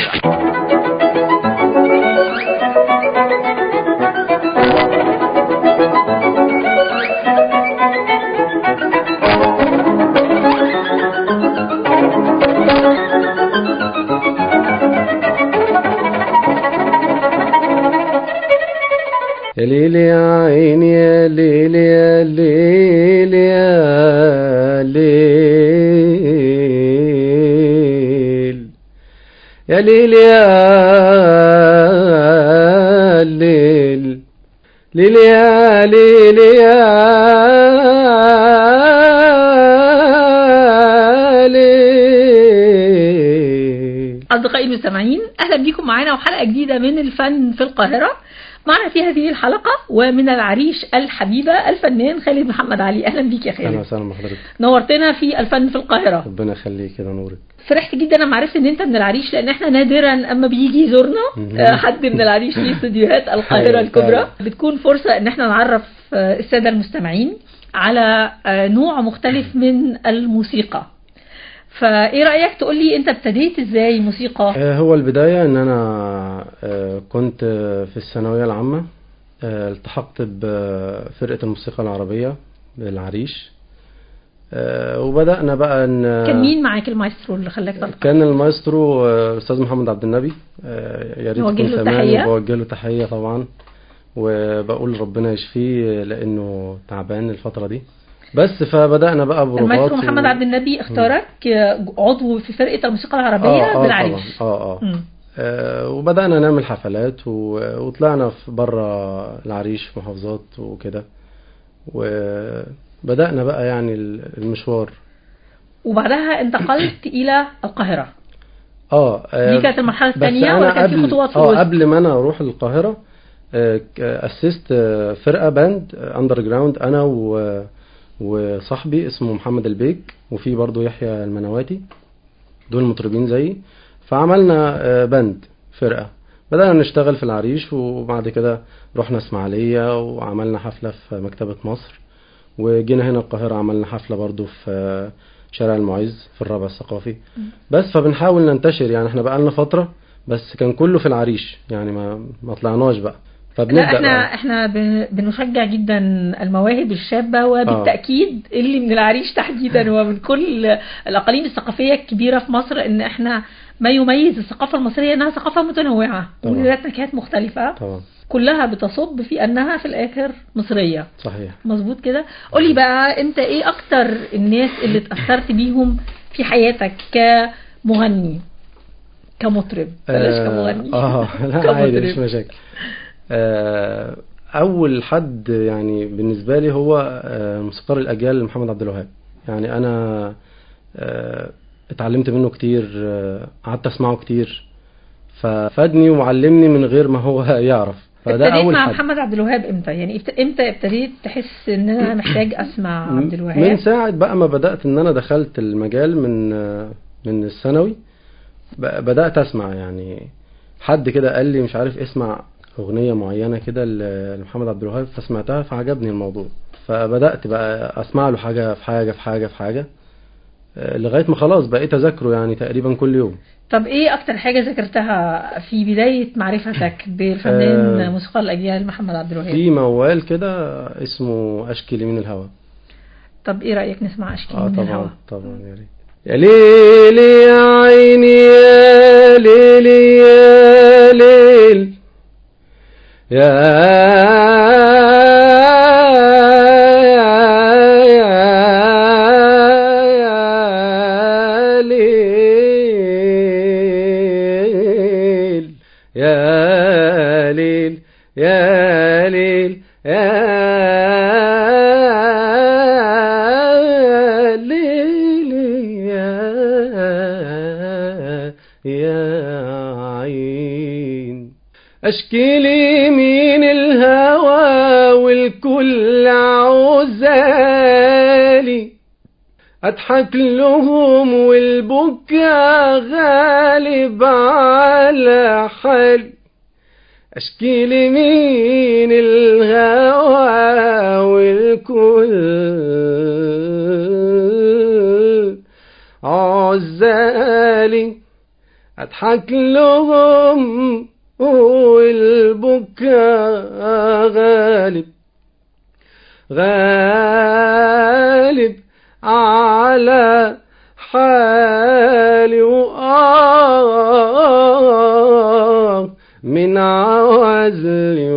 يا ليل يا عيني يا ليل يا ليل يا ليل يا ليل يا ليل ليل يا ليل يا ليل. أصدقائي المستمعين، أهلا بكم معنا وحلقة جديدة من الفن في القاهرة. معنا في هذه الحلقة ومن العريش الحبيبة الفنان خالد محمد علي. أهلا بيك يا خالد. أهلا وسهلا بحضرتك. نورتنا في الفن في القاهرة. ربنا يخليك كده نورك. فرحت جدا لما عرفت ان انت من العريش، لان احنا نادرا اما بيجي يزورنا حد من العريش في استوديوهات القاهرة الكبرى. بتكون فرصة ان احنا نعرف السادة المستمعين على نوع مختلف من الموسيقى. فايه رأيك تقول لي انت ابتديت ازاي موسيقى؟ هو البداية ان انا كنت في الثانوية العامة، التحقت بفرقة الموسيقى العربية بالعريش، وبدأنا بقى ان كان مين معاك المايسترو اللي خلاك تلتحق؟ كان المايسترو استاذ محمد عبد النبي. يا ريت نوجه له تمام، تحية. وبوجه له تحية طبعا، وبقول ربنا يشفيه لانه تعبان الفترة دي. بس فبدأنا بقى بروفات. المايسترو محمد عبد النبي اختارك عضو في فرقة الموسيقى العربية بالعريش. وبدأنا نعمل حفلات وطلعنا في بره العريش محافظات وكده، وبدأنا بقى يعني المشوار. وبعدها انتقلت إلى القاهرة. دي كانت المرحلة الثانية ولا كانت في خطوات في الوسط؟ قبل ما أنا أروح القاهرة أسست فرقة باند أندر جراوند، أنا وصاحبي اسمه محمد البيك، وفي برضو يحيى المنواتي، دول مطربين زيي. فعملنا باند فرقة، بدأنا نشتغل في العريش، وبعد كده رحنا اسماعيلية وعملنا حفلة في مكتبة مصر، وجينا هنا القاهرة عملنا حفلة برضو في شارع المعز في الرابع الثقافي. بس فبنحاول ننتشر، يعني احنا بقالنا فترة بس كان كله في العريش، يعني ما طلعناش بقى. لا احنا بنشجع جدا المواهب الشابة، وبالتأكيد اللي من العريش تحديدا ومن كل الأقاليم الثقافية الكبيرة في مصر، ان احنا ما يميز الثقافة المصرية انها ثقافة متنوعة وذات نكهات مختلفة طبعا. كلها بتصب في انها في الاخر مصرية. صحيح، مظبوط كده. قولي بقى انت ايه اكتر الناس اللي اتأثرت بيهم في حياتك كمغني كمطرب؟ بلاش كمغني. لا عادي مش مشاكل. اول حد يعني بالنسبه لي هو موسيقار الاجيال محمد عبد الوهاب. يعني انا اتعلمت منه كتير، قعدت اسمعه كتير، ففادني وعلمني من غير ما هو يعرف. فده اول حد. محمد عبد الوهاب امتى؟ يعني امتى ابتديت تحس ان انا محتاج اسمع عبد الوهاب؟ من ساعه بقى ما بدات ان انا دخلت المجال من الثانوي، بدات اسمع. يعني حد كده قال لي مش عارف اسمع أغنية معينة كده لمحمد عبد الوهاب، فسمعتها فعجبني الموضوع، فبدأت بقى أسمع له حاجة في حاجة في حاجة في حاجة، لغاية ما خلاص بقيت أذكره يعني تقريبا كل يوم. طب إيه أكتر حاجة ذكرتها في بداية معرفتك بالفنان موسيقار الأجيال محمد عبد الوهاب؟ في موال كده اسمه أشكي لي من الهوى. طب إيه رأيك نسمع أشكي لي من الهوى؟ طبعا يا ريت. يا ليلي يا عيني يا ليلي يا ليل يا ليل يا ليل يا ليل يا عين. أشكي لي من الهوى والكل عوزالي، أضحك لهم والبكا غالب على حالي. أشكي لي من الهوى والكل عوزالي، اضحك لهم والبكاء غالب غالب على حالي، من عوزلي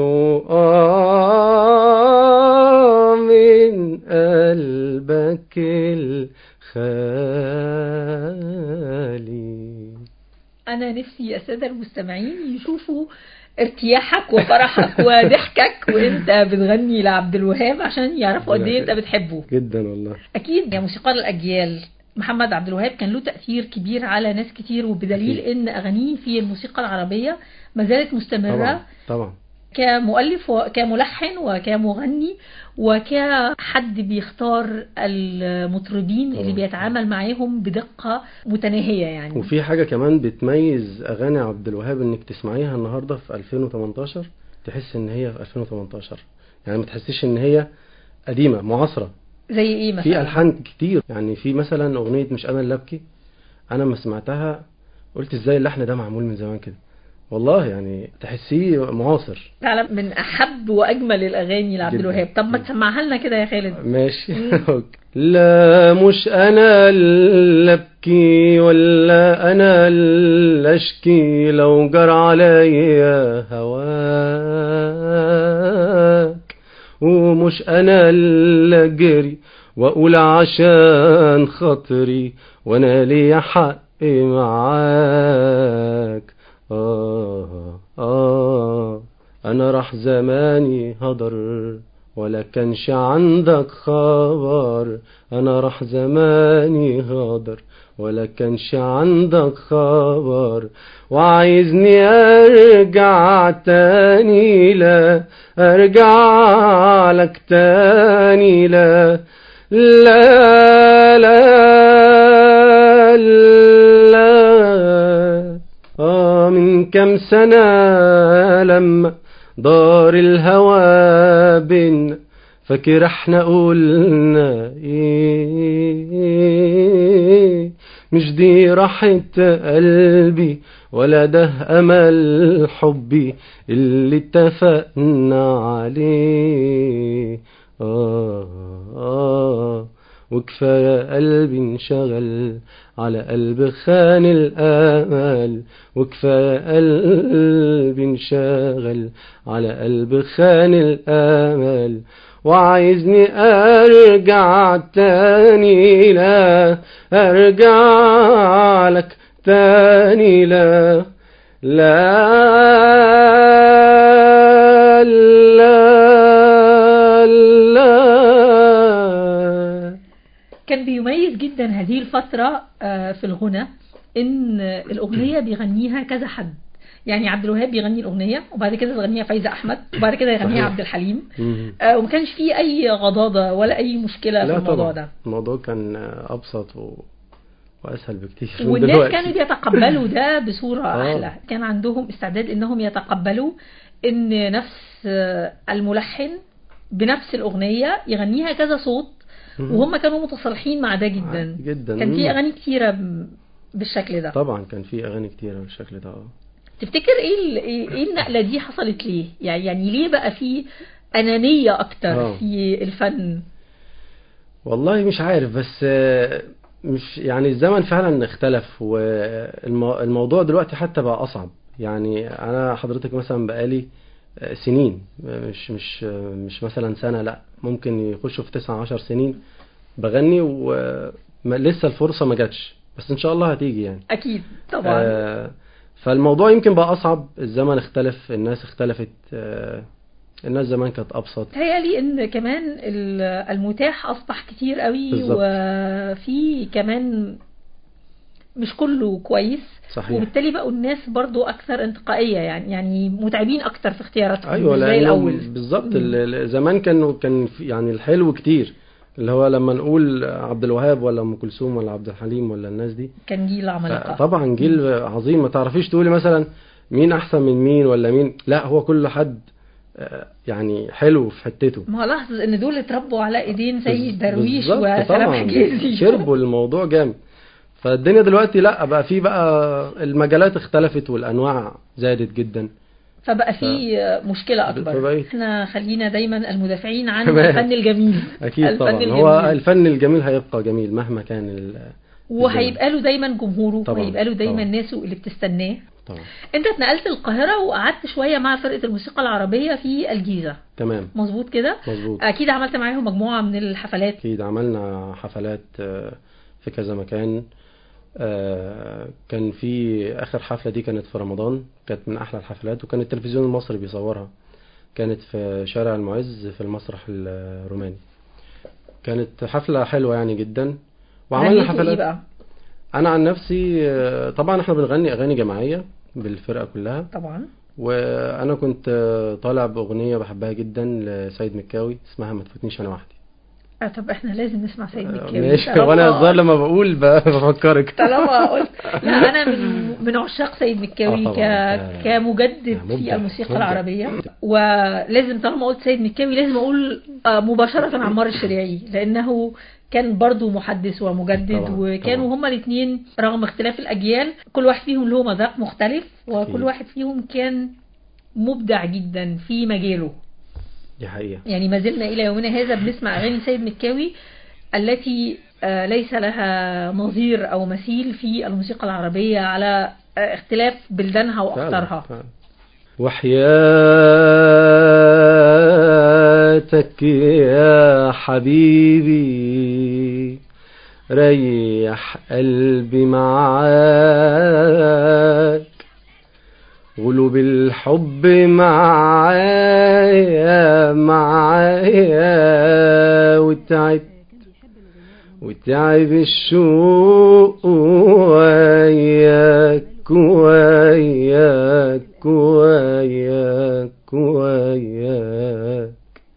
من قلبك الخالي. أنا نفسي يا سادة المستمعين يشوفوا ارتياحك وفرحك وضحكك وانت بتغني لعبد الوهاب عشان يعرفوا قد ايه انت بتحبه جدا والله. اكيد يا موسيقار الاجيال محمد عبد الوهاب كان له تأثير كبير على ناس كتير، وبدليل ان اغانيه في الموسيقى العربية ما زالت مستمرة. طبعا كمؤلف وكملحن وكمغني وكحد بيختار المطربين اللي بيتعامل معاهم بدقة متناهية يعني. وفي حاجة كمان بتميز أغاني عبد الوهاب، إنك تسمعيها النهاردة في 2018 تحس إن هي في 2018، يعني ما تحسيش إن هي قديمة معاصرة. زي إيه مثلا؟ في ألحان كتير، يعني في مثلا أغنية مش أنا اللي أبكي، أنا ما سمعتها قلت إزاي اللحن ده معمول من زمان كده، والله يعني تحسيه معاصر فعلا من احب واجمل الاغاني لعبد الوهاب. طب ما تسمعها لنا كده يا خالد. ماشي. لا مش انا اللي ابكي ولا انا اللي اشكي، لو جرى عليا هواك، ومش انا اللي اجري واقول عشان خاطري وانا ليا حق معاك. انا راح زماني هدر ولا كانش عندك خبر، انا راح زماني هدر ولا كانش عندك خبر، وعايزني ارجع تاني لا ارجع لك تاني لا لا لا, لا. من كم سنة لما دار الهوى بينا، فاكر احنا قلنا ايه؟ مش دي راحة قلبي ولا ده امل حبي اللي اتفقنا عليه. وكفاية قلبي انشغل على قلب خان الآمال، وكفاية قلبي انشغل على قلب خان الآمال، وعايزني أرجع تاني لا أرجع لك تاني لا لا لا لا. كان بيميز جدا هذه الفترة في الغنى ان الاغنية بيغنيها كذا حد، يعني عبد الوهاب بيغني الاغنية وبعد كده تغنيها فايزة احمد وبعد كده يغنيها عبد الحليم، وما كانش فيه اي غضاضة ولا اي مشكلة في الموضوع طبعا. ده. الموضوع كان ابسط واسهل بكتير، والناس كانوا بيتقبلوا ده بصورة احلى، كان عندهم استعداد انهم يتقبلوا ان نفس الملحن بنفس الاغنية يغنيها كذا صوت، وهم كانوا متصالحين مع ده جدا جدا. كان في اغاني كتيرة بالشكل ده. طبعا كان في اغاني كتيرة بالشكل ده. تفتكر ايه النقلة دي حصلت ليه؟ يعني ليه بقى في انانية اكتر في الفن؟ والله مش عارف، بس مش يعني الزمن فعلا اختلف، والموضوع دلوقتي حتى بقى اصعب. يعني انا حضرتك مثلا بقالي سنين، مش مثلا سنة، لا ممكن يخشوا في 19 سنين بغني ولسه الفرصة ما جاتش، بس ان شاء الله هتيجي يعني. اكيد طبعا. فالموضوع يمكن بقى اصعب، الزمن اختلف، الناس اختلفت، الناس زمان كانت ابسط. تهيألي ان كمان المتاح اصبح كتير قوي بالزبط. وفي كمان مش كله كويس. صحيح. وبالتالي بقوا الناس برضو اكثر انتقائية، يعني متعبين اكتر في اختياراتهم. ايوه مش زي الاول بالظبط. زمان كان يعني الحلو كتير، اللي هو لما نقول عبد الوهاب ولا ام كلثوم ولا عبد الحليم ولا الناس دي كان جيل عمالقه. طبعا جيل عظيم، ما تعرفيش تقولي مثلا مين احسن من مين ولا مين، لا هو كل حد يعني حلو في حتته. ما لاحظ ان دول اتربوا على ايدين سيد درويش وسلام حجازي، شربوا الموضوع جامد. فالدنيا دلوقتي لا، بقى في بقى المجالات اختلفت والانواع زادت جدا، فبقى في مشكلة أكبر. احنا خلينا دايما المدافعين عن الفن الجميل. أكيد طبعا، هو الفن الجميل هيبقى جميل مهما كان وهيبقى له دايما جمهوره، وهيبقى له دايما ناسه اللي بتستناه طبعا. انت اتنقلت القاهرة وقعدت شوية مع فرقة الموسيقى العربية في الجيزة. تمام، مظبوط كده؟ مظبوط. أكيد عملت معاهم مجموعة من الحفلات. أكيد عملنا حفلات في كذا مكان. كان في آخر حفلة دي كانت في رمضان، كانت من أحلى الحفلات، وكان التلفزيون المصري بيصورها. كانت في شارع المعز في المسرح الروماني. كانت حفلة حلوة يعني جدا. وعملنا حفلات. إيه بقى؟ أنا عن نفسي طبعا احنا بنغني أغاني جماعية بالفرقة كلها طبعا. وأنا كنت طالع بأغنية بحبها جدا لسيد مكاوي اسمها ما تفوتنيش أنا وحدي. طب احنا لازم نسمع سيد مكاوي. ماشي، وانا الظاهر لما بقول بفكرك. طالما قلت لا، انا من عشاق سيد مكاوي كمجدد في الموسيقى العربية، ولازم طالما قلت سيد مكاوي لازم اقول مباشرة عمار الشريعي، لانه كان برضو محدث ومجدد طبعا. وكانوا هما الاثنين رغم اختلاف الاجيال كل واحد فيهم له مذاق مختلف، وكل واحد فيهم كان مبدع جدا في مجاله. دي حقيقة. يعني ما زلنا إلى يومنا هذا بنسمع أغاني سيد مكاوي التي ليس لها نظير أو مثيل في الموسيقى العربية على اختلاف بلدانها وأقطارها. وحياتك يا حبيبي ريح قلبي معاك، قلوب الحب معايا وتعب الشوق وياك وياك وياك وياك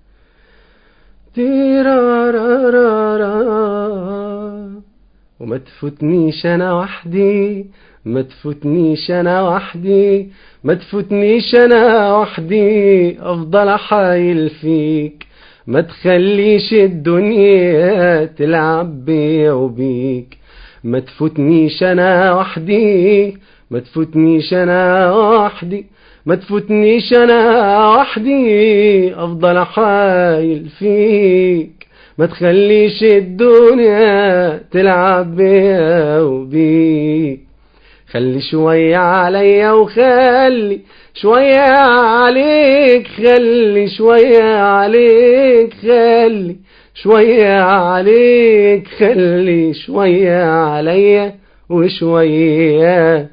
تيرارارا. وما تفوتنيش انا وحدي، ما تفوتنيش انا وحدي، ما تفوتنيش انا وحدي، افضل احايل فيك، ما تخليش الدنيا تلعب بيا وبيك. ما تفوتنيش انا وحدي، ما تفوتنيش انا وحدي، ما تفوتنيش انا وحدي، افضل احايل فيك، ما تخليش الدنيا تلعب بيا وبيك. خلي شوية عليا وخلي شوية عليك، خلي شوية عليك، خلي شوية عليك، خلي شوية عليا وشوية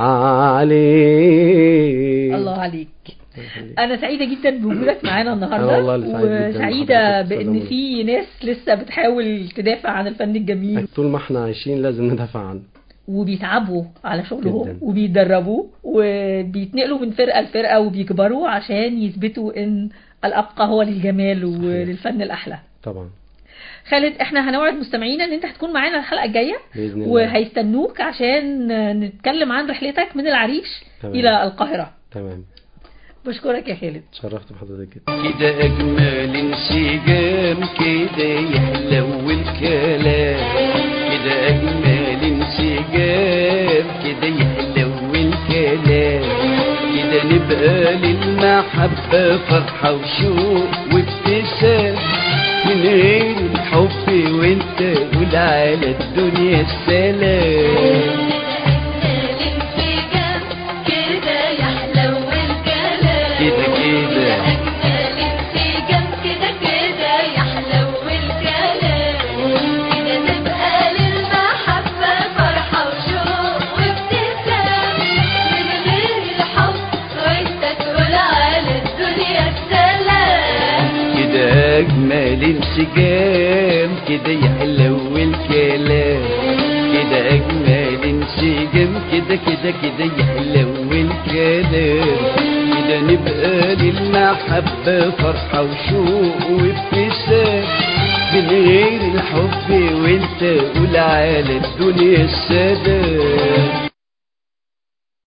عليك. الله عليك. أنا سعيدة جدا بوجودك معانا النهاردة، وسعيدة بأن في ناس لسه بتحاول تدافع عن الفن الجميل. طول ما احنا عايشين لازم ندافع عنه، وبيتعبوا على شغلهم وبيتدربوا وبيتنقلوا من فرقة لفرقة وبيكبروا عشان يثبتوا ان الأبقى هو للجمال وللفن الأحلى. طبعا. خالد، احنا هنوعد مستمعينا ان انت هتكون معانا الحلقة الجاية بإذن الله، وهيستنوك عشان نتكلم عن رحلتك من العريش إلى القاهرة. تمام. بشكرك يا خالد. تشرفت بحضرتك جدا. كده أجمل انسجام، كده يحلو الكلام، كده أجمل انسجام، كده يحلو الكلام، كده نبقى للمحبة فرحة وشوق وابتسام، من غير الحب وانت قول على الدنيا السلام. أجمل انسجام، كده يحلو الكلام، كده أجمل انسجام، كده كده كده يحلو الكلام، كده نبقى للمحبة فرحة وشوق وابتسام، من غير الحب وانت قول على الدنيا السلام.